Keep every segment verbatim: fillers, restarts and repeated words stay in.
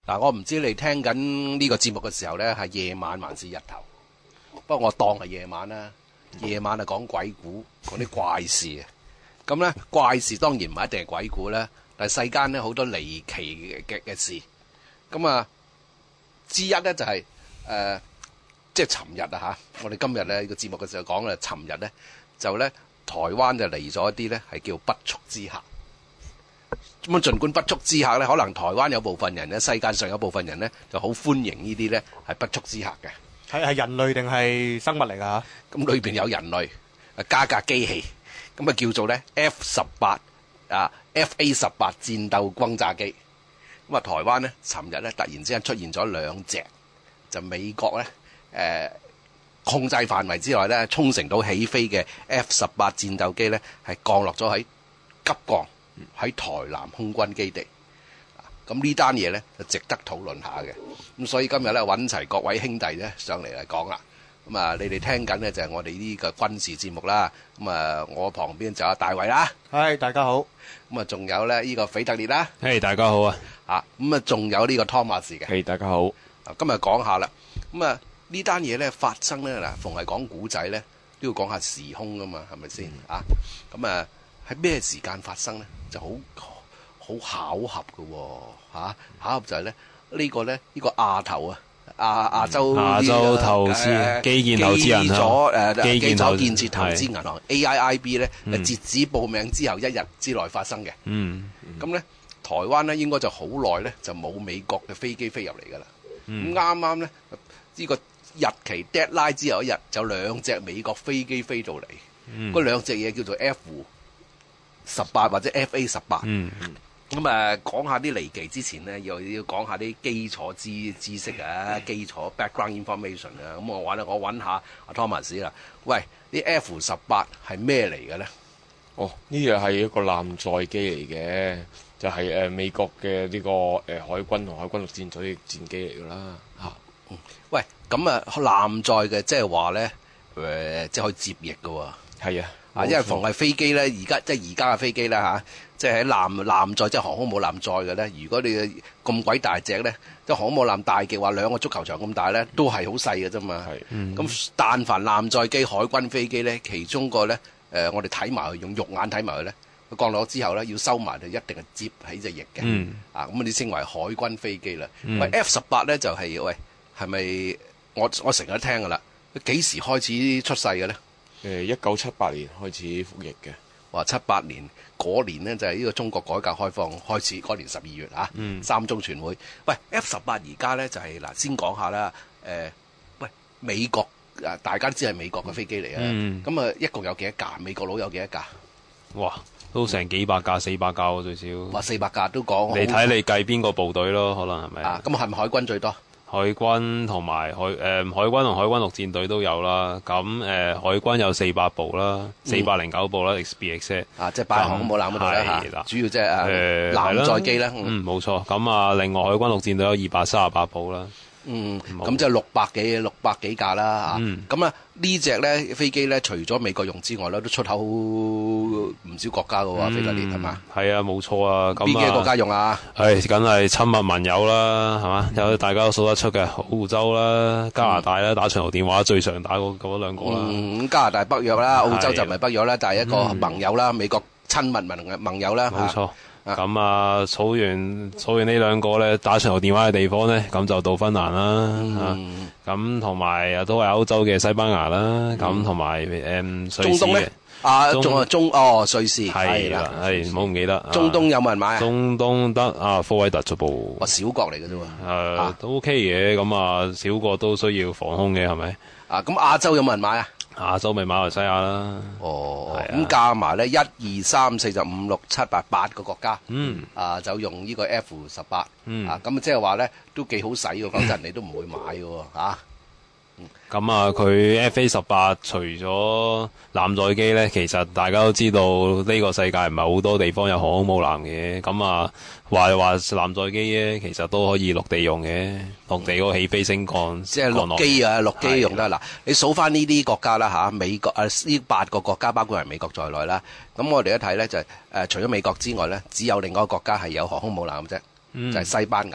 嗱，我唔知你聽緊呢個節目嘅時候咧，係夜晚還是日頭？不過我當係夜晚啦。夜晚係講鬼故，講啲怪事嘅。咁咧怪事當然唔係一定係鬼故啦，但係世間咧好多離奇嘅嘅事。咁啊，之一咧就係、是、誒、呃，即係尋日啊嚇！我哋今日咧、這個節目嘅時候講咧，尋日咧就咧台灣就嚟咗一啲咧係叫不速之客。咁啊，儘管不速之客咧，可能台灣有部分人咧，世界上有部分人咧，就好歡迎呢啲咧係不速之客嘅。 係係人類定係生物嚟㗎嚇？ 咁裏邊有人類，啊加架機器，咁啊叫做咧 F 十八啊 F A 十八戰鬥轟炸機。咁啊，台灣咧，尋日咧突然之間出現咗兩隻，就美國咧誒、呃、控制範圍之內咧，沖繩島起飛嘅 F 十八戰鬥機咧，係降落咗喺急降。喺台南空軍基地，咁呢單嘢咧就值得討論下嘅。咁所以今日咧揾齊各位兄弟咧上嚟嚟講啦。咁啊，你哋聽緊咧就係我哋呢個軍事節目啦。咁啊，我旁邊就有大衛啦。 係大家好。 咁啊，仲有咧呢個腓特烈啦。 係、hey, 大家好啊。 啊，咁啊，仲有呢個湯馬士嘅。 係、hey, 大家好。 啊，今日講下啦。咁啊，呢單嘢咧發生咧嗱，逢係講古仔咧都要講下時空噶嘛，係咪先啊？咁啊，喺咩時間發生咧？就好好巧合嘅喎、哦啊，巧合就係咧呢個咧呢、呢個亞投啊亞亞洲亞洲投資、呃、基建投資銀行誒基建投建設投資銀行 A I I B 咧、嗯，截止報名之後一日之內發生嘅。嗯，咁、嗯、咧台灣咧應該就好耐咧就冇美國嘅飛機飛入嚟㗎啦。咁啱啱咧呢個日期 deadline 之後一日就兩隻美國飛機飛到嚟，嗰、嗯、兩隻嘢叫做 F 十八或者 F A 十八，咁、嗯、誒、嗯、講下啲離奇之前咧，又要講下啲基礎知知識啊，基礎 background information 啊。咁我揾咧，我揾下阿 Thomas 啦。喂，啲 F 十八係咩嚟嘅咧？ 哦，呢樣係一個艦載機嚟嘅，就係、是、誒美國嘅呢個誒海軍同海軍陸戰隊嘅戰機嚟㗎啦嚇。 嗯，喂，咁啊艦載嘅即係話咧誒，即係可以接翼㗎喎。係啊。啊，因為逢係飛機咧，而家即係而家嘅飛機啦嚇，即係喺艦艦載，即係航空母艦載嘅咧。如果你咁鬼大隻咧，即係航空母艦大嘅話，兩個足球場咁大咧，都係好細嘅啫嘛。係，咁但凡艦載機、海軍飛機咧，其中個咧誒、呃，我哋睇埋佢，用肉眼睇埋佢咧，佢降落之後咧，要收埋就一定係接喺隻翼嘅。嗯。啊，咁你稱為海軍飛機啦。嗯、喂 F 十八咧就係、是、喂，係咪我我成日都聽㗎啦？幾時開始出世嘅咧？ 誒一九七八年開始服役嘅， 話七八年嗰年呢，就係呢個中國改革開放開始嗰年十二月啊、嗯，三中全會。喂 F 十八而家咧就係、是、嗱，先講下啦。誒、呃，喂美國啊，大家都知係美國嘅飛機嚟啊。咁、嗯、啊，一共有幾多架？美國佬有幾多架？ 哇，都成幾百架、四百架喎最少。 話四百架都講。 你睇你計邊個部隊咯？可能係咪？ 啊，咁係咪海軍最多？ 海軍同埋海誒、呃、海軍同海軍陸戰隊都有啦，咁誒、呃、海軍有四百部啦，四百零九部啦 X B X 啊，即係擺航空母艦嗰度啦嚇，主要即係誒艦載機啦， 嗯冇錯，咁啊另外海軍陸戰隊有二百三十八部啦。 嗯，咁即係六百幾六百幾架啦嚇。咁啊呢隻咧飛機咧，除咗美國用之外咧，都出口唔少國家嘅喎，菲律賓係嘛？係啊，冇錯啊。 邊幾個國家用啊？ 係梗係親密盟友啦，係嘛？有大家都數得出嘅，澳洲啦、加拿大啦，打長途電話最常打嗰嗰兩個啦。 嗯，加拿大北約啦，澳洲就唔係北約啦，但係一個盟友啦，美國親密盟盟友啦。 冇錯。咁啊，數完數完呢兩個咧，打長途電話嘅地方咧，咁就到芬蘭啦，咁同埋都係歐洲嘅西班牙啦，咁同埋誒瑞士嘅。 啊，仲係中哦，瑞士係啦，係唔好唔記得。 中東有冇人買啊？ 中東得啊，科威特啫噃。 哇，小國嚟嘅啫喎。 誒，都 OK 嘅，咁啊，小國都需要防空嘅，係咪？ 啊，咁亞洲有冇人買啊？ 亞洲咪馬來西亞啦。 哦，咁加埋咧，一二三四就五六七八八個國家。嗯。啊，就用呢個 F 十八。嗯。啊，咁即係話咧，都幾好使喎。講真，你都唔會買嘅喎，嚇。 咁啊，佢 F A 十八除咗艦載機咧，其實大家都知道呢個世界唔係好多地方有航空母艦嘅。咁啊，話話艦載機咧，其實都可以陸地用嘅，陸地嗰個起飛升降， 即係陸機啊，陸機用得嗱。你數翻呢啲國家啦嚇，美國啊呢八個國家包括係美國在內啦。咁我哋一睇咧就係誒，除咗美國之外咧，只有另外一個國家係有航空母艦嘅啫，就係西班牙。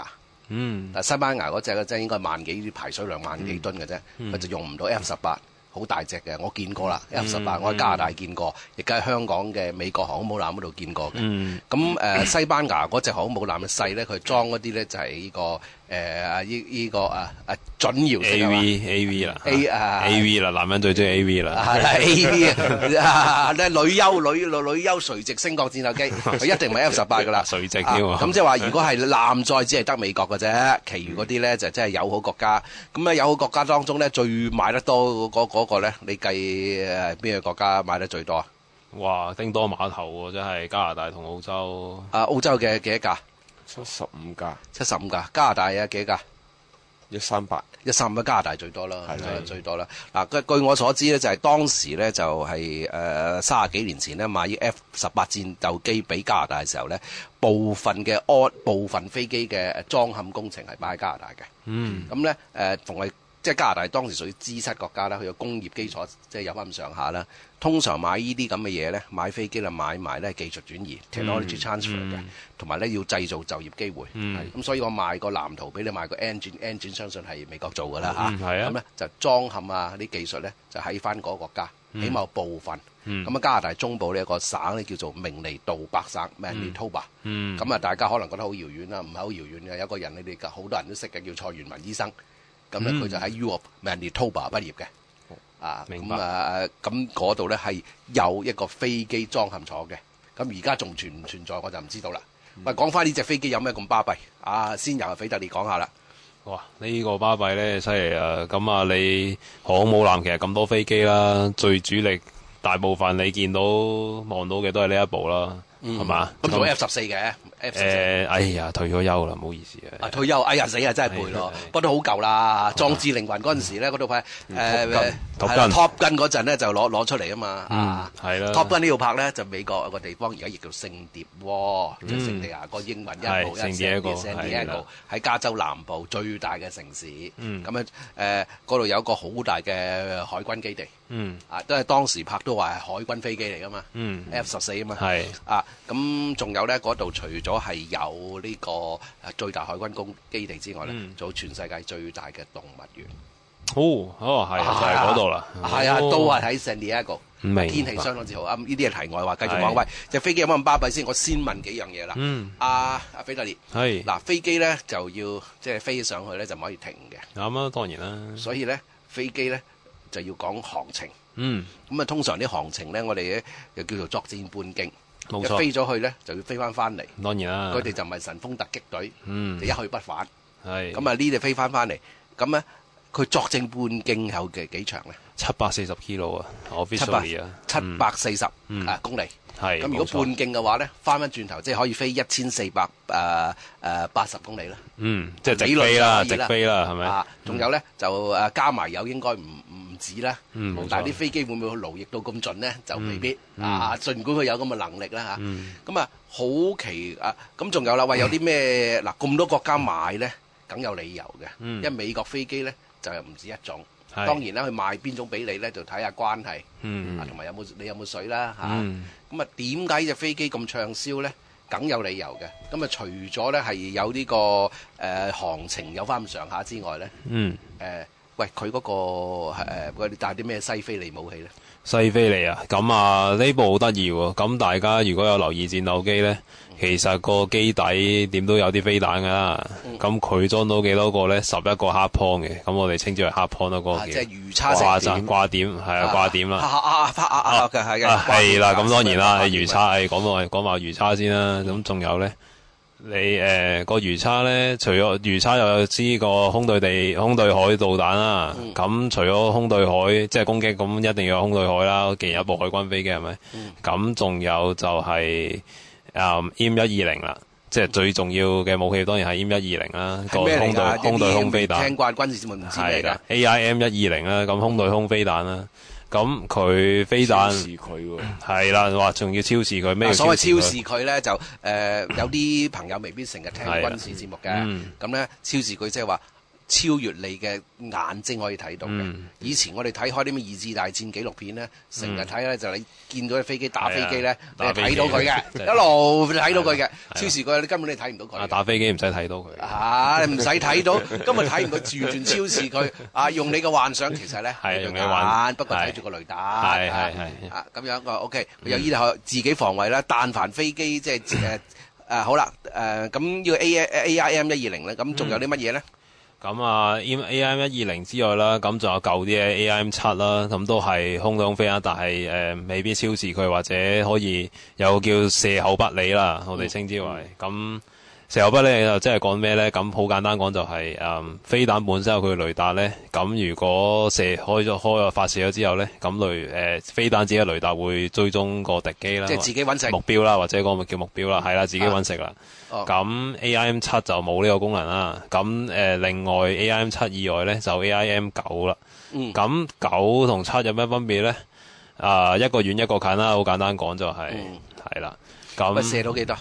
嗯， 但西班牙嗰隻嘅真係應該萬幾排水量萬幾噸嘅啫，佢、嗯、就用唔到 F 十八。好大隻嘅，我見過啦 F 十八，我喺加拿大見過，亦都喺香港嘅美國航空母艦嗰度見過嘅。咁、嗯呃、西班牙嗰隻航空母艦嘅細咧，佢裝嗰啲咧就係呢、這個誒呢呢個啊啊準搖式 A V A V 啦 A 啊 A V 啦，男人最中意 A V 啦。 係 A V 啊，咧女優女女女優垂直升降戰鬥機，佢一定唔係 F 十八噶啦， 垂直添喎。 咁即係話，如果係艦載，只係得美國嘅啫，其餘嗰啲咧就真係友好國家。咁啊友好國家當中咧，最買得多嗰嗰個咧，你計誒邊個國家買得最多啊？ 哇！叮多碼頭喎，真係加拿大同澳洲。 啊，澳洲嘅幾多架？ 七十五架。 七十五架。加拿大啊幾多架？ 一三八。一三五加拿大最多啦，係最多啦。嗱，據我所知咧，就係當時咧就係誒三十幾年前咧買 F 十八戰鬥機俾加拿大嘅時候咧，部分嘅安部分飛機嘅裝嵌工程係擺喺加拿大嘅。嗯。咁咧誒，逢係即係加拿大當時屬於資質國家啦，佢有工業基礎即係有翻咁上下啦。通常買呢啲咁嘅嘢咧，買飛機啦買埋咧技術轉移 technology transfer 嘅，同埋咧要製造就業機會。咁、嗯、所以我賣個藍圖俾你，賣個 engine engine 相信係美國做㗎啦嚇。咁咧就裝嵌啊啲技術咧就喺翻嗰個國家，嗯、起碼有部分。咁、嗯、啊加拿大中部呢一個省咧叫做明尼杜伯省 Manitoba。咁啊大家可能覺得好遙遠啦，唔係好遙遠嘅。有個人你哋好多人都識嘅，叫蔡元文醫生。咁咧佢就喺 U of Manitoba 畢業嘅。啊，咁啊，咁嗰度咧係有一個飛機裝嵌廠嘅，咁而家仲存唔存在我就唔知道啦。喂、嗯，講翻呢隻飛機有咩咁巴閉？啊，先由斐特烈講下啦。 哇，呢、呢個巴閉咧犀利啊！咁啊，你航空母艦其實咁多飛機啦，最主力大部分你見到望到嘅都係呢一部啦，係、嗯、嘛？ 咁做 F 十四嘅。 誒、呃，哎呀，退咗休啦，唔好意思啊。 啊，退休，哎呀，死啊，真係背咯。不過都好舊啦，壯志凌雲嗰陣時咧，嗰套拍誒 Top Gun 嗰陣咧就攞攞出嚟啊嘛。啊，係啦。Top Gun 呢度拍咧就美國有個地方而家譯做聖迭窩，即係聖地亞個英文一部，聖迭一個，聖迭一個喺加州南部最大嘅城市。咁樣誒，嗰度有一個好大嘅海軍基地。嗯。啊，都係當時拍都話係海軍飛機嚟噶嘛。嗯。F 十四啊嘛。係。啊，咁仲有咧嗰度除咗係有呢個最大海軍工基地之外咧，做、嗯、全世界最大嘅動物園。 哦，哦係、啊，就係嗰度啦。 係啊，都係喺 San Diego。天氣相當之好。啊，呢啲係題外話，繼續講。喂，隻飛機有冇咁巴閉先？我先問幾樣嘢啦。嗯。阿阿斐特烈。係。嗱，飛機咧就要即係、就是、飛上去咧就唔可以停嘅。啱啊，當然啦。所以咧，飛機咧就要講航程。嗯。咁啊，通常啲航程咧，我哋咧又叫做作戰半徑。冇錯，飛咗去咧就要飛翻翻嚟。當然啦，佢哋就唔係神風突擊隊，嗯，就一去不返。係咁啊，呢啲飛翻翻嚟，咁咧佢作證半徑有嘅幾長咧？七百四十 kilo 啊，我 officially 啊，七百四十啊公里。係咁，如果半徑嘅話咧，翻翻轉頭即係可以飛一千四百誒誒八十公里啦。嗯，即係直飛啦，直飛啦，係咪？啊，仲有咧就誒加埋油應該唔唔止啦。嗯，但係啲飛機會唔會勞役到咁盡咧？就未必啊。儘管佢有咁嘅能力啦嚇。咁啊，好奇啊！咁仲有啦，話有啲咩嗱咁多國家買咧，梗有理由嘅。因為美國飛機咧就係唔止一種。當然啦，佢賣邊種俾你咧，就睇下關係，嗯、啊同埋有冇你有冇水啦嚇。咁啊，點解隻飛機咁暢銷咧？梗有理由嘅。咁啊，除咗咧係有呢、這個誒、呃、航程有翻咁上下之外咧，誒、嗯呃、喂佢嗰、那個誒佢帶啲咩西非利武器咧？西非利啊，咁啊呢部好得意喎。咁大家如果有留意戰鬥機咧，其實個機底點都有啲飛彈噶啦。咁佢裝到幾多個咧？十一個 hard point 嘅，咁我哋稱之為 hard point 嗰個嘅。即係魚叉掛點，掛點係啊，掛點啦。啊啊啊啊啊嘅係嘅。係啦，咁當然啦，魚叉係講到講話魚叉先啦。咁仲有咧，你誒個魚叉咧，除咗魚叉又有支個空對地、空對海導彈啦。咁除咗空對海即係攻擊，咁一定要有空對海啦。既然有一部海軍飛機係咪？咁仲有就係。誒 M 一二零啦，即係最重要嘅武器當然係 M 一二零啦，個空對空對空飛彈。聽慣軍事節目唔知咩㗎 A I M 一二零啦，咁空對空飛彈啦，咁佢飛彈超視佢喎，係啦，話仲要超視佢咩？所謂超視佢咧就誒有啲朋友未必成日聽軍事節目嘅，咁咧超視佢即係話超越你嘅眼睛可以睇到嘅。嗯、以前我哋睇開啲咩二次大戰紀錄片咧，成日睇咧就你見到啲飛機打飛機咧，啊、你係睇到佢嘅，一路睇到佢嘅。超視佢，你根本你睇唔到佢。 打飛機唔使睇到佢。 啊，唔使睇到，根本睇唔到，完全超視佢。啊，用你嘅幻想，其實咧係用嘅眼，不過睇住個雷達。係係係。啊，咁樣個 OK，有依度自己防衛啦。但凡飛機即係誒誒好啦，誒咁要 A A I M 一二零咧，咁仲有啲乜嘢咧？ 咁啊 A I M 一二零之外啦，咁仲有舊啲嘅 A I M 七啦，咁都係空對空飛啦，但係誒、呃、未必超視佢，或者可以有叫射後不理啦，我哋稱之為咁。嗯射後不理就即係講咩咧？咁好簡單講就係、是、誒、嗯、飛彈本身有佢嘅雷達咧。咁如果射開咗開咗發射咗之後咧，咁雷誒、呃、飛彈自己嘅雷達會追蹤個敵機啦， 即係自己揾食目標啦，或者嗰個叫目標啦，係啦，自己揾食啦。咁、啊、A I M 七就冇呢個功能啦。咁誒、呃、另外 A I M 七以外咧就 A I M 九啦。咁九同七有咩分別咧？啊、呃、一個遠一個近啦，好簡單講就係係啦。咁、 嗯、射到幾多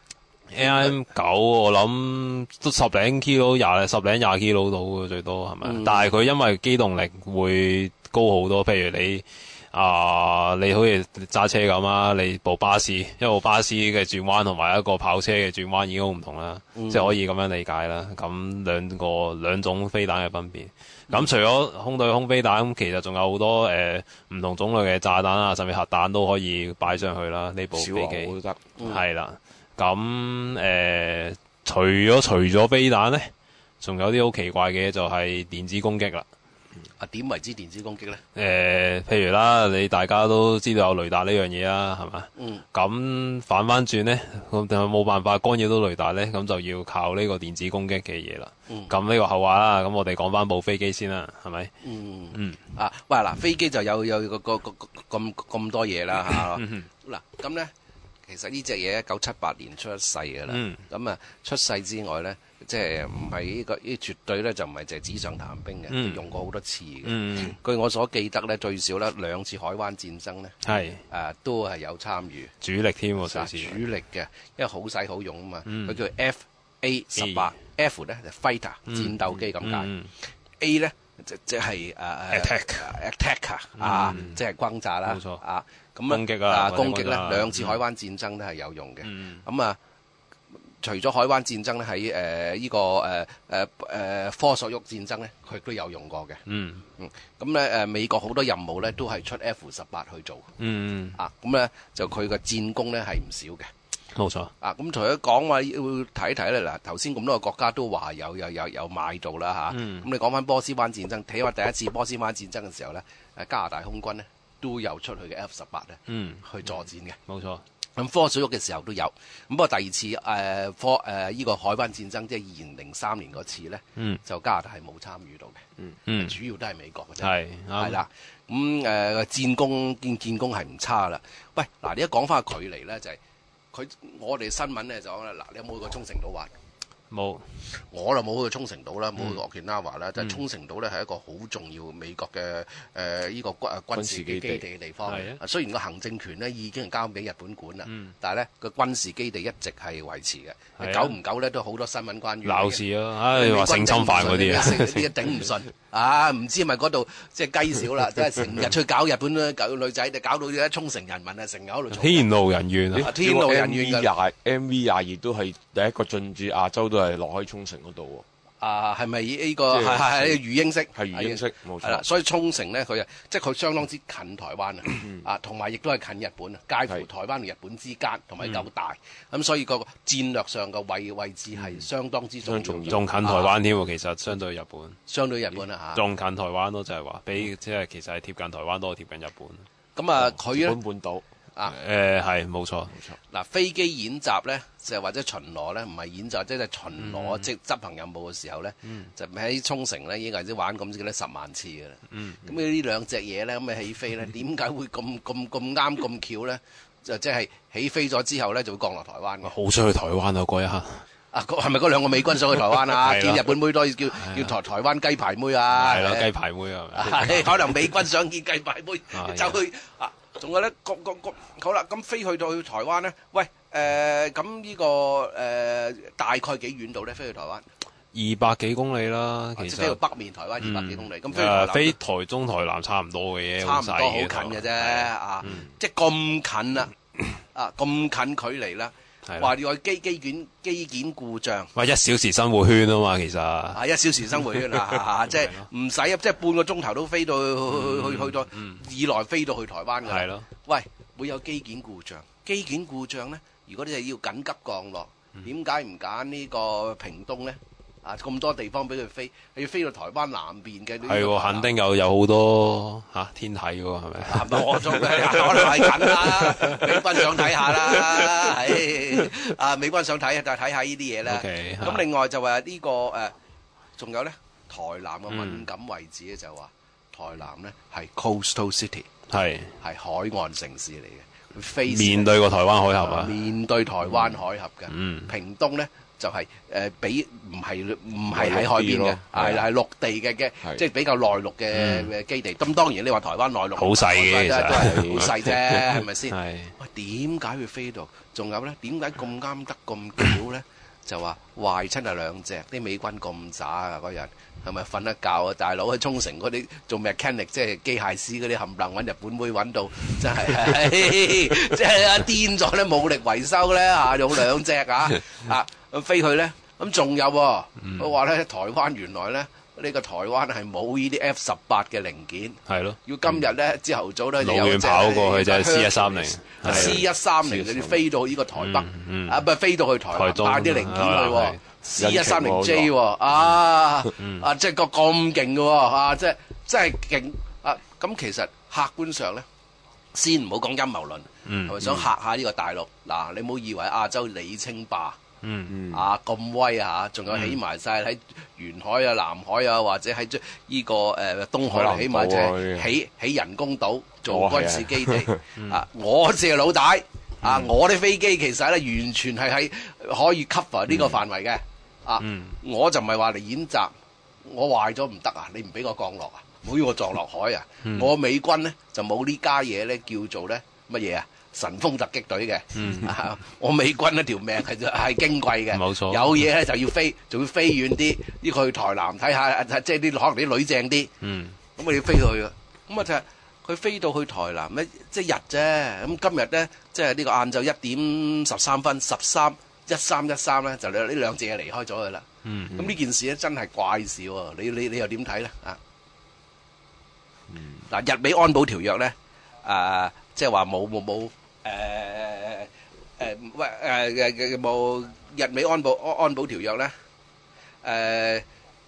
？A I M 九我諗都十零 kilo 廿十零廿 kilo 到嘅最多係咪？嗯、但係佢因為機動力會高好多，譬如你啊、呃，你好似揸車咁啊，你部巴士一部巴士嘅轉彎同埋一個跑車嘅轉彎已經好唔同啦，嗯、即係可以咁樣理解啦。咁兩個兩種飛彈嘅分別。咁、嗯、除咗空對空飛彈，其實仲有好多誒唔、呃、同種類嘅炸彈啊，甚至核彈都可以擺上去啦。呢部飛機都得， 係啦。咁誒、呃，除咗除咗飛彈咧，仲有啲好奇怪嘅嘢，就係電子攻擊啦。 啊，點為之電子攻擊咧？誒、 呃，譬如啦，你大家都知道有雷達呢樣嘢啦，係嘛？嗯。咁反翻轉咧，咁就冇辦法干擾到雷達咧，咁就要靠呢個電子攻擊嘅嘢啦。嗯。咁呢個後話啦，咁我哋講翻部飛機先啦，係咪？嗯嗯。 啊，喂嗱，飛機就有有個個個咁咁多嘢啦嚇。嗱，咁咧。其實呢隻嘢一九七八年出世㗎啦，咁啊、嗯、出世之外咧，即係唔係呢個呢絕對咧就唔係淨係紙上談兵嘅，嗯、用過好多次嘅。嗯、據我所記得咧，最少咧兩次海灣戰爭咧，係誒、呃、都係有參與主力添喎， 主力嘅，因為好使好用啊嘛。佢、嗯、叫 F A 十八 ，F 咧就 fighter、嗯、戰鬥機咁解、嗯、，A 咧即即係誒誒 attack attacker 啊，嗯、即係轟炸啦，冇錯啊。咁攻擊啊！ 攻擊咧，兩次海灣戰爭都係有用嘅。咁啊，除咗海灣戰爭咧，喺誒呢個誒誒誒科索沃戰爭咧，佢都有用過嘅。嗯嗯。咁咧誒，美國好多任務咧都係出 F 十八去做。嗯啊，咁咧就佢個戰功咧係唔少嘅。 冇錯。 啊，咁除咗講話要睇睇咧，嗱頭先咁多個國家都話有有有有買到啦嚇。咁你講翻波斯灣戰爭，睇下第一次波斯灣戰爭嘅時候咧，誒加拿大空軍咧。都有出去嘅 F 十八咧，嗯，去作戰嘅，冇錯。咁科索沃嘅時候都有，咁不過第二次誒、呃、科誒依、呃這個海灣戰爭，即係二零零三年嗰次咧，嗯，就加拿大係冇參與到嘅，嗯嗯，主要都係美國嘅啫，係係啦，咁誒、呃、戰功見戰功係唔差啦。喂，嗱你一講翻個距離咧，就係、是、佢我哋新聞咧就講啦，嗱你有冇去過沖繩島玩？冇，我就冇去沖繩島啦，冇去 Okinawa 啦。但係沖繩島咧係一個好重要美國嘅誒依個軍軍事基地嘅地方。係啊，雖然個行政權咧已經係交俾日本管啦，嗯、但係咧個軍事基地一直係維持嘅。啊、久唔久咧都好多新聞關於鬧事啊，唉話性侵犯嗰啲啊， 啲頂唔順啊，唔知係咪嗰度即係雞少啦，即係成日出去搞日本咧，搞女仔，就搞到啲沖繩人民啊，成日喺度天怒人怨啊！ 天怒人怨嘅 M V 廿二都係第一個進駐亞洲，都係落喺沖繩嗰度喎。 啊，係咪呢個係係係魚鷹式？ 係魚鷹式，冇錯。係啦， 所以沖繩咧，佢啊，即係佢相當之近台灣啊，啊，同埋亦都係近日本啊，介乎台灣同日本之間，同埋夠大，咁所以個戰略上嘅位位置係相當之重要。 仲近台灣添喎，其實相對日本。 相對日本啊嚇。 仲近台灣咯，就係話比即係其實係貼近台灣多過貼近日本。 咁啊，佢咧。 日本半島。 啊，誒係冇錯冇錯。 嗱，飛機演習咧，就或者巡邏咧，唔係演習，即係巡邏即係執行任務嘅時候咧，就喺沖繩咧已經係啲玩咁嘅十萬次嘅啦。咁呢兩隻嘢咧，咁嘅起飛咧，點解會咁咁咁啱咁巧咧？就即係起飛咗之後咧，就會降落台灣嘅。 好想去台灣啊！嗰一刻啊，係咪嗰兩個美軍想去台灣啊？見日本妹多，叫叫台台灣雞排妹啊！ 係啦，雞排妹係咪？可能美軍想見雞排妹，走去啊！仲有咧，個個個好啦，咁飛去到去台灣咧，喂，誒咁呢個誒大概幾遠度咧？飛去台灣二百幾公里啦，其實飛到北面台灣二百幾公里，咁、嗯、飛誒、呃、飛台中台南差唔多嘅嘢， 差唔多好近嘅啫啊！嗯、即係咁近啦，啊咁近距離啦。話要機機件機件故障， 哇！一小時生活圈啊嘛，其實啊一小時生活圈啊，即係唔使即係半個鐘頭都飛到去去去到以內飛到去台灣㗎。係咯，喂，會有機件故障，機件故障咧，如果你係要緊急降落，點解唔揀呢個屏東咧？啊，咁多地方俾佢飛，你要飛到台灣南邊嘅。係喎， 肯定有有好多嚇、啊、天體喎，係咪？ 唔係我做嘅，可能係緊啦。美軍想睇下啦，唉，啊美軍想睇就睇下呢啲嘢啦。咁、okay, 另外就話呢、呢個誒，仲、呃、有咧台南嘅敏感位置咧，就話、嗯、台南咧係 coastal city， 係係海岸城市嚟嘅，飛面對個台灣海峽啊， 面對台灣海峽嘅、嗯。屏東咧。就係、是、誒，比唔係唔係喺海邊嘅，係係陸地嘅嘅，即係比較內陸嘅嘅基地。咁、嗯、當然你話台灣內陸好細嘅， 都係好細啫，係咪先？喂，點解會飛到？仲有咧，點解咁啱得咁巧咧？就話壞親係兩隻，啲美軍咁渣啊！嗰日係咪瞓得覺啊？大佬喺沖繩嗰啲做 mechanic， 即係機械師嗰啲冚唪唥揾日本妹揾到，真係即係啊癲咗咧！冇力維修咧嚇，用兩隻啊啊！飛去咧，咁仲有喎，佢話咧台灣原來咧呢、呢個台灣係冇呢啲 F 十八嘅零件，係咯，要今日咧朝頭早咧就有隻跑過去就係 C 一三零 ，C 一三零你飛到呢個台北，嗯嗯、啊唔係飛到去台南帶啲零件去，C 一三零 J 喎，啊、嗯、啊即係個咁勁嘅喎，啊即係即係勁啊！咁其實客觀上咧，先唔好講陰謀論，係、嗯、咪想嚇下呢個大陸？嗱、嗯，你唔好以為亞洲李清霸。嗯嗯啊咁威啊，仲有起埋晒喺沿海啊、南海啊，或者喺呢個誒東海嚟起埋就係起起人工島做軍事基地、哦、啊！啊我係老大、嗯、啊！我啲飛機其實咧完全係喺可以 cover 呢個範圍嘅、嗯、啊！嗯、我就唔係話嚟演習，我壞咗唔得啊！你唔俾我降落啊，唔好要我撞落海啊！嗯、我美軍咧就冇呢家嘢咧叫做咧乜嘢啊？神風突擊隊嘅、嗯啊，我美軍一條命係係矜貴嘅，冇錯。有嘢咧就要飛，仲要飛遠啲，要去台南睇下，即係啲可能啲女正啲。嗯，咁我要飛去嘅，咁啊就係佢飛到去台南咩？即係日啫。咁今日咧，即係呢個晏晝一點十三分，十三一三一三咧，就呢兩隻嘢離開咗佢啦。嗯，咁呢件事咧真係怪事喎。你你你又點睇咧？啊，嗱、嗯，日美安保條約咧，啊，即係話冇冇冇。誒誒喂誒誒冇日美安保安安保條約咧，誒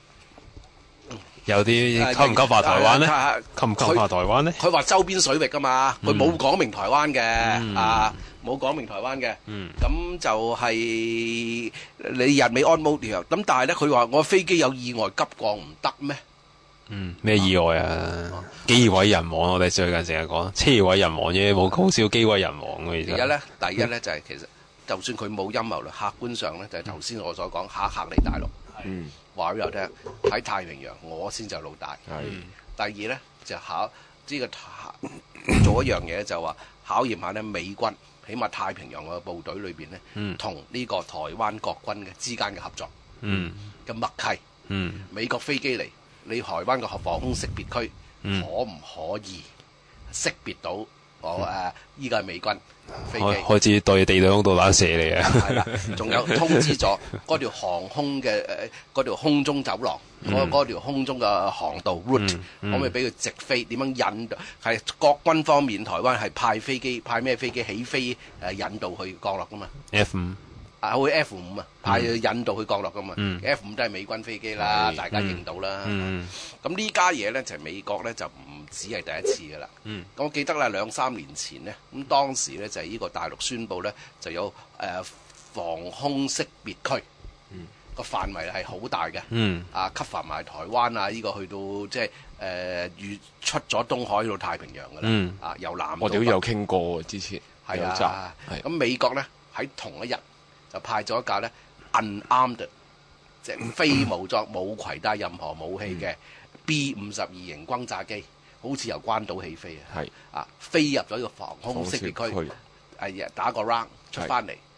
有啲溝唔溝化台灣咧？溝唔溝化台灣咧？ 佢話周邊水域噶嘛，佢冇講明台灣嘅啊，冇講明台灣嘅。咁就係你日美安保條約。咁但係咧，佢話我飛機有意外急降唔得咩？ 嗯，咩意外啊？機毀人亡，我哋最近成日講車毀人亡啫，冇好少機毀人亡嘅。 而家咧，第一咧就係、是、其實，就算佢冇陰謀論，客觀上咧就係頭先我所講，嚇嚇你大陸。嗯，話俾我聽，喺太平洋我先就老大。係。第二咧就考呢、這個做一樣嘢就話考驗下咧美軍，起碼太平洋嘅部隊裏邊咧，同、嗯、呢個台灣國軍嘅之間嘅合作。嗯。嘅默契。嗯。美國飛機嚟。你台灣嘅防空識別區、嗯、可唔可以識別到我誒依個係美軍飛機？ 開始對地對空導彈射你啊！ 係啦，仲有通知咗嗰條航空嘅誒嗰條空中走廊，嗰、嗯、條空中嘅航道 route，、嗯嗯、可唔可以俾佢直飛？點樣引導？係國軍方面，台灣係派飛機，派咩飛機起飛誒、呃、引導去降落噶嘛 ？F 五。 啊，好似 F 五啊，派去引導去降落噶嘛、嗯、，F 五都係美軍飛機啦，大家認到啦。咁、嗯嗯、呢家嘢咧就係、美國咧就唔止係第一次噶啦。咁、嗯、我記得啦，兩三年前咧，咁當時咧就係、是、呢個大陸宣布咧就有誒、呃、防空識別區，個、嗯、範圍係好大嘅、嗯。啊，cover埋台灣啊，呢、這個去到即係誒越出咗東海到太平洋噶啦、嗯。啊，由南到北。 我哋都有傾過之前。 係啊，咁美國咧喺同一日。就派咗一架咧 unarmed， 即係非武裝、冇攜帶任何武器嘅 B 五十二型轟炸機，好似由關島起飛啊！係啊，飛入咗呢個防空識別區，係打個 round 出翻嚟，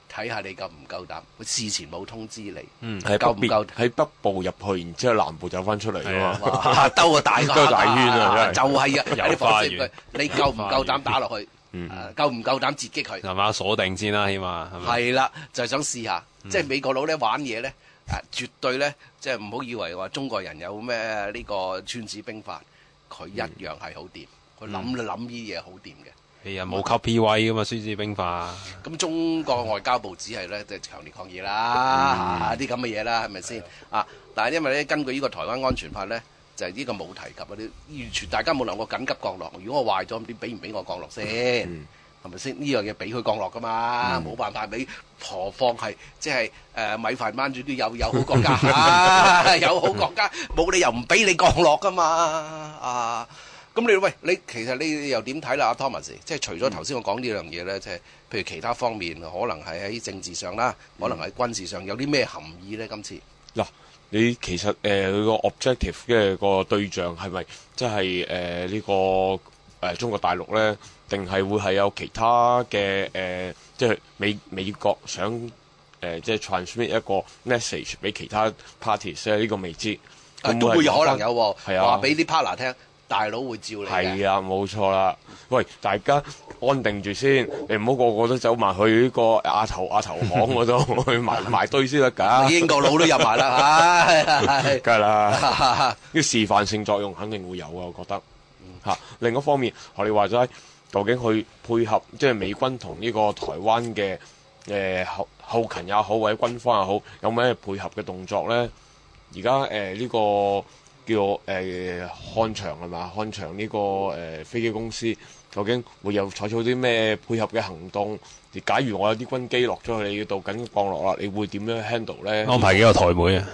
睇下你夠唔夠膽。佢事前冇通知你， 嗯， 夠唔夠喺北部入去，然之後南部走翻出嚟啊嘛， 兜個大兜個大圈啊， 就係啊，喺啲防線佢，你夠唔夠膽打落去？ 嗯， 夠唔夠膽截擊佢？ 係嘛，鎖定先啦，起碼係咪？ 係啦，就係想試下，即係美國佬咧玩嘢咧，誒絕對咧，即係唔好以為話中國人有咩呢個孫子兵法，佢一樣係好掂，佢諗就諗呢嘢好掂嘅。 係啊，冇級 P 位噶嘛，孫子兵法。 咁中國外交部只係咧，即係強烈抗議啦，啲咁嘅嘢啦，係咪先啊？但係因為咧，根據呢個台灣安全法咧，就係呢個冇提及嗰啲，完全大家冇諗過緊急降落。如果我壞咗，點俾唔俾我降落先？係咪先？呢樣嘢俾佢降落噶嘛，冇辦法俾。何況係即係誒米飯班主都有有好國家啊，有好國家冇理由唔俾你降落噶嘛啊！咁你喂你其實你又點睇啦？阿 Thomas，即係除咗頭先我講呢樣嘢咧，即係譬如其他方面，可能係喺政治上啦，可能喺軍事上有啲咩含義咧？今次嗱，你其實誒佢個 objective 嘅個對象係咪即係誒呢個誒、呃、中國大陸咧？定係會係有其他嘅誒、呃，即係美美國想誒、呃、即係 transmit 一個 message 俾其他 parties 咧？呢個未知， 啊都會有可能有喎， 係啊， 話俾啲 partner 聽。大佬會照你嘅， 係啊，冇錯啦。喂，大家安定住先，你唔好個個都走埋去呢個亞投亞投行嗰度去埋埋堆先得㗎。 英國佬都入埋啦，係， 梗係啦。呢示範性作用肯定會有啊，我覺得。嚇、嗯，另一方面，學你話齋，究竟去配合即係美軍同呢個台灣嘅誒後後勤也好，或者軍方也好，有咩配合嘅動作咧？而家誒呢個。叫誒、呃、漢翔係嘛？漢翔呢、這個誒、呃、飛機公司究竟會有採取啲咩配合嘅行動？而假如我有啲軍機落咗去你度緊降落啦，你會點樣 handle 咧？ 安排幾個台妹啊？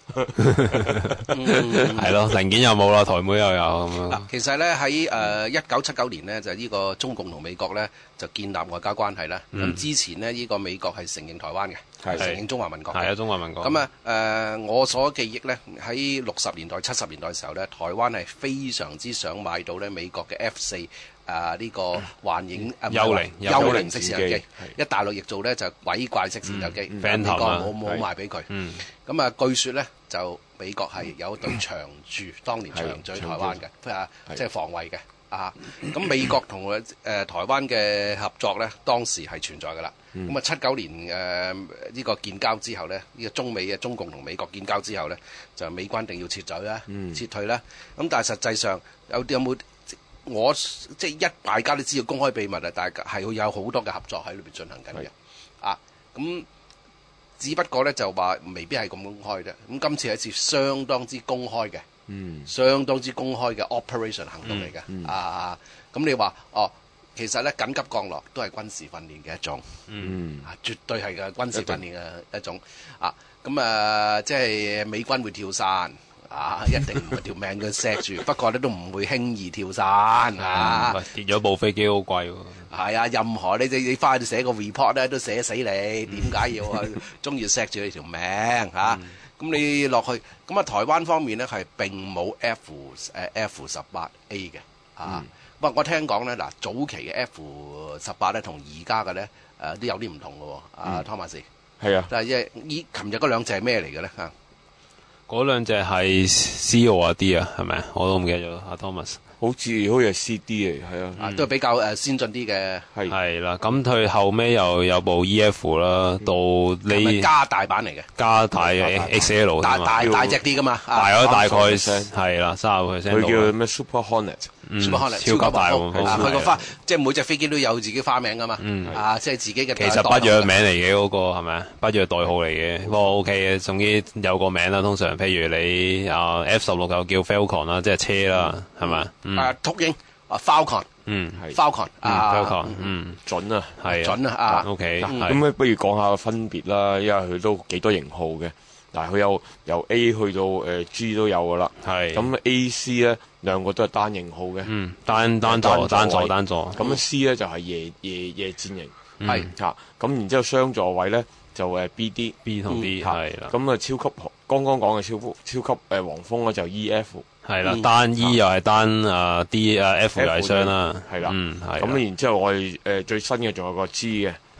係咯，零件又冇啦，台妹又有咁樣。 嗱，其實咧喺誒一九七九年呢，就係、是、呢個中共同美國咧就建立外交關係啦。咁、嗯、之前呢，呢、這個美國係承認台灣嘅，係承認中華民國嘅。係啊，中華民國。咁啊誒，我所記憶咧喺六十年代、七十年代嘅時候咧，台灣係非常之想買到咧美國嘅 F 四。啊！呢、這個幻影幽靈幽靈式戰鬥機，一大陸譯做咧就鬼怪式戰鬥機，美國冇冇賣俾佢。咁、嗯、啊，據說咧就美國係有對長駐，嗯、當年長駐台灣嘅，啊，即係防衛嘅。啊，咁美國同誒、呃、台灣嘅合作咧，當時係存在㗎啦。咁啊，七九年誒呢、呃這個建交之後咧，呢、這個中美嘅中共同美國建交之後咧，就美軍一定要撤走啦、嗯、撤退啦。咁但係實際上有有冇？我即係一大家都知道公開秘密啊，大家係會有好多嘅合作喺裏邊進行緊嘅啊。咁只不過咧就話未必係咁公開啫。咁今次係一次相當之公開嘅，嗯，相當之公開嘅 operation 行動嚟嘅、嗯嗯、啊。咁你話哦，其實咧緊急降落都係軍事訓練嘅一種，嗯，啊，絕對係嘅軍事訓練嘅一種啊。咁啊，即係美軍會跳傘。啊！一定唔係條命佢錫住，不過咧都唔會輕易跳傘啊！ 跌咗部飛機好貴喎。 係啊，任何你你你翻去寫個 report 咧，都寫死你。點解要啊？中意錫住你條命嚇？咁你落去咁啊？台灣方面咧係並冇 F 誒 F 十八 A 嘅啊。不過我聽講咧嗱，早期嘅 F 十八咧同而家嘅咧誒都有啲唔同嘅喎。啊，湯馬士係啊， 但係即係依琴日嗰兩隻係咩嚟嘅咧嚇？ 嗰兩隻係 C O 啊 D 啊，係咪啊？我都唔記得咗。阿 Thomas 好似好似係 C D 嚟，係啊， 嗯、都係比較誒先進啲嘅。 係係啦，咁佢後尾又有部 E F 啦，到你加大版嚟嘅， 加大嘅 X L 大大大隻啲噶嘛， 大咗大概係啦，三十個 percent。 佢叫咩 Super Hornet，Super Hornet 超級大黃蜂。 佢個花即係每隻飛機都有自己花名噶嘛，啊，即係自己嘅。 其實北約名嚟嘅嗰個係咪啊？北約代號嚟嘅，不過 OK 嘅，總之有個名啦。通常譬如你啊 F 十六就叫 Falcon 啦，即係車啦，係咪？ 啊，禿鷹啊 Falcon， 嗯係 Falcon 啊 Falcon，嗯準啊係準啊啊 OK。 咁咧不如講下分別啦，因為佢都幾多型號嘅。但係佢有由 A 去到誒、呃、G 都有噶啦，係咁 A、C 咧兩個都係單型號嘅，嗯單單座單座單座，咁 C 咧就係、是、夜夜夜戰型，係嚇咁然之後雙座位咧就誒 B D B 同 D 係啦， 咁啊超級剛剛講嘅超超級誒黃蜂咧就 E F 係啦，單 E 又係單啊 D 啊 F 又係雙啦， 係啦，嗯係咁然之後我哋誒最新嘅仲有個 G 嘅。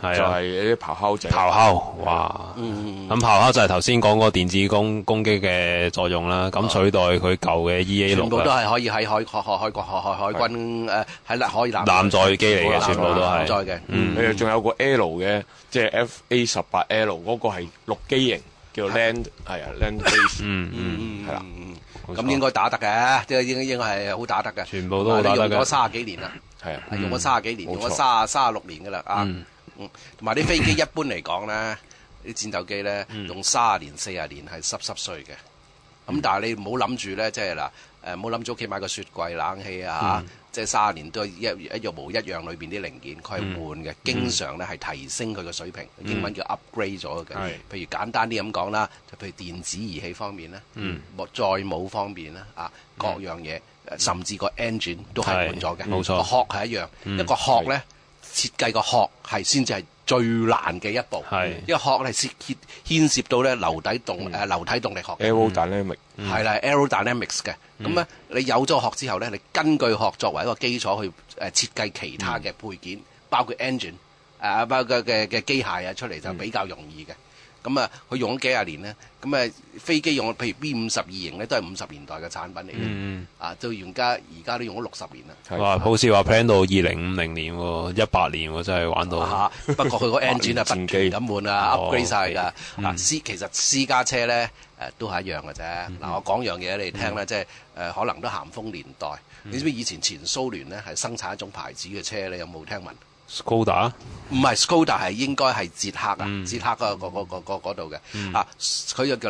就係啲咆哮者。 咆哮，哇！ 嗯， 咁咆哮就係頭先講嗰個電子攻攻擊嘅作用啦。咁取代佢舊嘅 E A 六， 全部都係可以喺海海海海海海海軍誒喺啦可以艦艦載機嚟嘅，全部都係。 艦載嘅， 嗯，佢仲有個 L 嘅，即係 F A 十八 L 嗰個係陸基型，叫 Land 係啊 Land Base。 嗯嗯， 係啦。 咁應該打得嘅，即係應應該係好打得嘅。 全部都好打得嘅。 用咗三十幾年啦， 係啊， 用咗三十幾年，用咗三三十六年噶啦啊。嗯，同埋啲飛機一般嚟講咧，啲戰鬥機咧用三十年、四十年係濕濕碎嘅。咁但係你唔好諗住咧，即係嗱誒，唔好諗住屋企買個雪櫃、冷氣啊嚇，即係三十年都係一一樣模一樣，裏邊啲零件佢係換嘅，經常咧係提升佢嘅水平，英文叫 upgrade 咗嘅。譬如簡單啲咁講啦，就譬如電子儀器方面咧，載母方面啦啊，各樣嘢，甚至個 engine 都係換咗嘅。 冇錯， 個殼係一樣，一個殼咧。設計個殼係先至係最難嘅一步，因為殼係涉牽牽涉到咧流體動誒流體動力學 aerodynamic 係啦 aerodynamics 嘅。咁咧你有咗殼之後咧，你根據殼作為一個基礎去誒設計其他嘅配件，包括 engine 誒包括嘅嘅機械啊出嚟就比較容易嘅。咁啊，佢用咗幾廿年咧，咁啊飛機用譬如 B 五十二型咧，都係五十年代嘅產品嚟嘅，嗯、啊到而家而家都用咗六十年啦。 哇，好似話 plan 到二零五零年喎，一百年喎，真係玩到。 啊、不過佢個 engine 啊不斷咁換啊 upgrade 晒㗎。啊、 嗯， 私其實私家車咧誒、呃、都係一樣嘅啫。嗱、嗯，我講樣嘢你聽咧，即係誒可能都咸豐年代。嗯、你知唔知以前前蘇聯咧係生產一種牌子嘅車咧？有冇聽聞？ Skoda 唔係 Skoda 係應該係捷克啊， 嗯、 捷克嗰個嗰個嗰度嘅嗯、 啊，佢又叫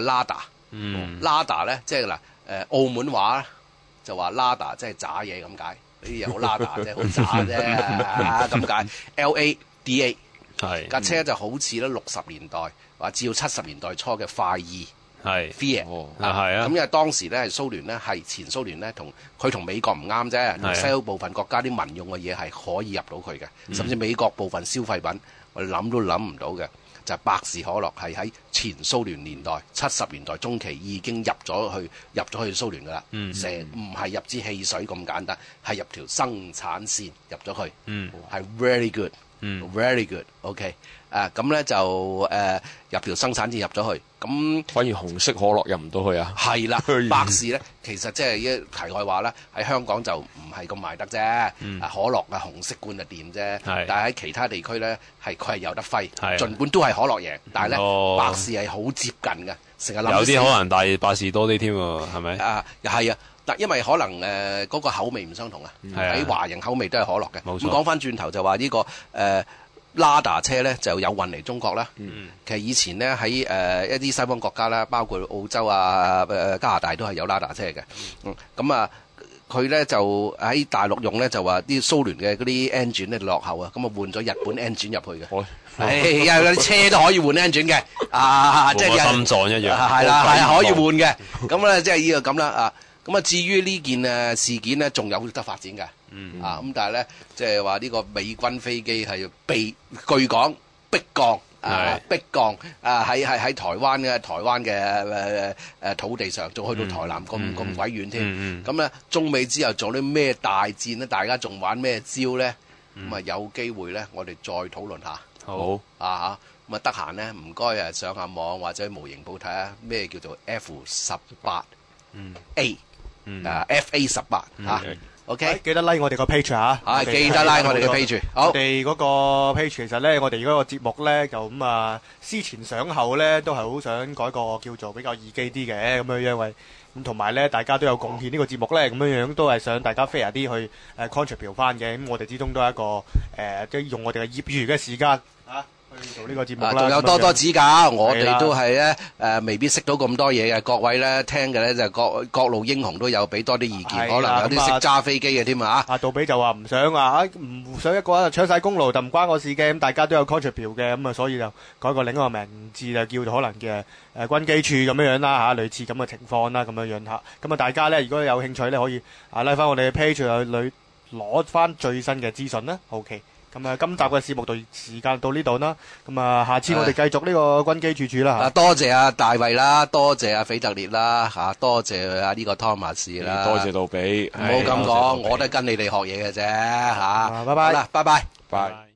Lada，Lada 咧即係嗱誒澳門話就話 Lada 即係渣嘢咁解，呢啲嘢好 Lada 啫，好渣啫咁解。L A D A 係架車就好似咧六十年代或至到七十年代初嘅快意。係 Fiat 啊，係啊，咁因為當時咧係蘇聯咧係前蘇聯咧同佢同美國唔啱啫，西歐部分國家啲民用嘅嘢係可以入到佢嘅，甚至美國部分消費品我哋諗都諗唔到嘅，就係百事可樂係喺前蘇聯年代七十年代中期已經入咗去入咗去蘇聯噶啦，成唔係入支汽水咁簡單，係入條生產線入咗去，係 very good，very good，OK。誒咁咧就誒、呃、入條生產線入咗去，咁反而紅色可樂入唔到去啊？ 係啦，百事咧其實即係一題外話啦，喺香港就唔係咁賣得啫。嗯、可樂嘅紅色罐就掂啫，但係喺其他地區咧係佢係有得揮，儘管都係可樂贏，但係咧、哦、百事係好接近嘅，成日諗有啲可能大百事多啲添喎，係咪？ 啊，係啊。但因為可能誒嗰、呃那個口味唔相同啊，喺華人口味都係可樂嘅。咁講翻轉頭就話呢、這個誒。呃Lada 車咧就有運嚟中國啦。嗯、其實以前咧喺誒一啲西方國家啦，包括澳洲啊、誒加拿大都係有 Lada 車嘅。嗯，咁啊，佢咧就喺大陸用咧就話啲蘇聯嘅嗰啲 engine 咧落後啊，咁啊換咗日本 engine 入去嘅。係、哎，因為啲車都可以換 engine 嘅。啊，即係心臟一樣。 係啦，係啊，可以換嘅。咁咧即係呢個咁啦啊。咁啊，至於呢件誒事件咧，仲有得發展嘅。嗯、啊，咁但係咧，即係話呢個美軍飛機係被據講逼降啊，逼降啊，喺喺喺台灣嘅台灣嘅誒誒土地上，仲去到台南咁咁鬼遠添。咁咧，中美之後做啲咩大戰咧？大家仲玩咩招咧？咁啊，有機會咧，我哋再討論下。 好啊嚇，咁啊得閒咧，唔該誒上下網或者模型鋪睇下咩叫做 F 十八 A，啊 F A 十八嚇。OK， 記得 like 我哋個 page 嚇， 係記得 like 我哋個 page。好， 我哋嗰個 page 其實咧，我哋嗰個節目咧就咁啊，思前想後咧，都係好想改個叫做比較易記啲嘅咁樣，因為咁同埋咧，大家都有貢獻呢個節目咧，咁樣樣都係想大家 fair 啲去誒 contribute 翻嘅。咁我哋始終都係一個誒，即係用我哋嘅業餘嘅時間嚇。做呢個節目啦， 仲有多多指教，我哋都係咧誒，未必識到咁多嘢嘅。各位咧聽嘅咧就各各路英雄都有俾多啲意見，可能有啲識揸飛機嘅添啊！ 阿杜比就話唔想話啊，唔想一個人就搶曬功勞，就唔關我事嘅。咁大家都有 contribute 嘅，咁啊所以就改個另一個名字就叫做可能嘅誒軍機處咁樣樣啦嚇，類似咁嘅情況啦，咁樣樣嚇。咁啊大家咧如果有興趣咧，可以啊拉翻我哋嘅 page 去攞攞翻最新嘅資訊啦。OK。咁啊，今集嘅節目到時間到呢度啦。咁啊，下次我哋繼續呢個軍機處處啦。啊， 多謝阿大衛啦，多謝阿腓特烈啦，嚇，多謝阿呢個湯馬士啦， 多謝杜比。 唔好咁講，我都係跟你哋學嘢嘅啫，嚇。 拜拜。 好啦，拜拜。 拜。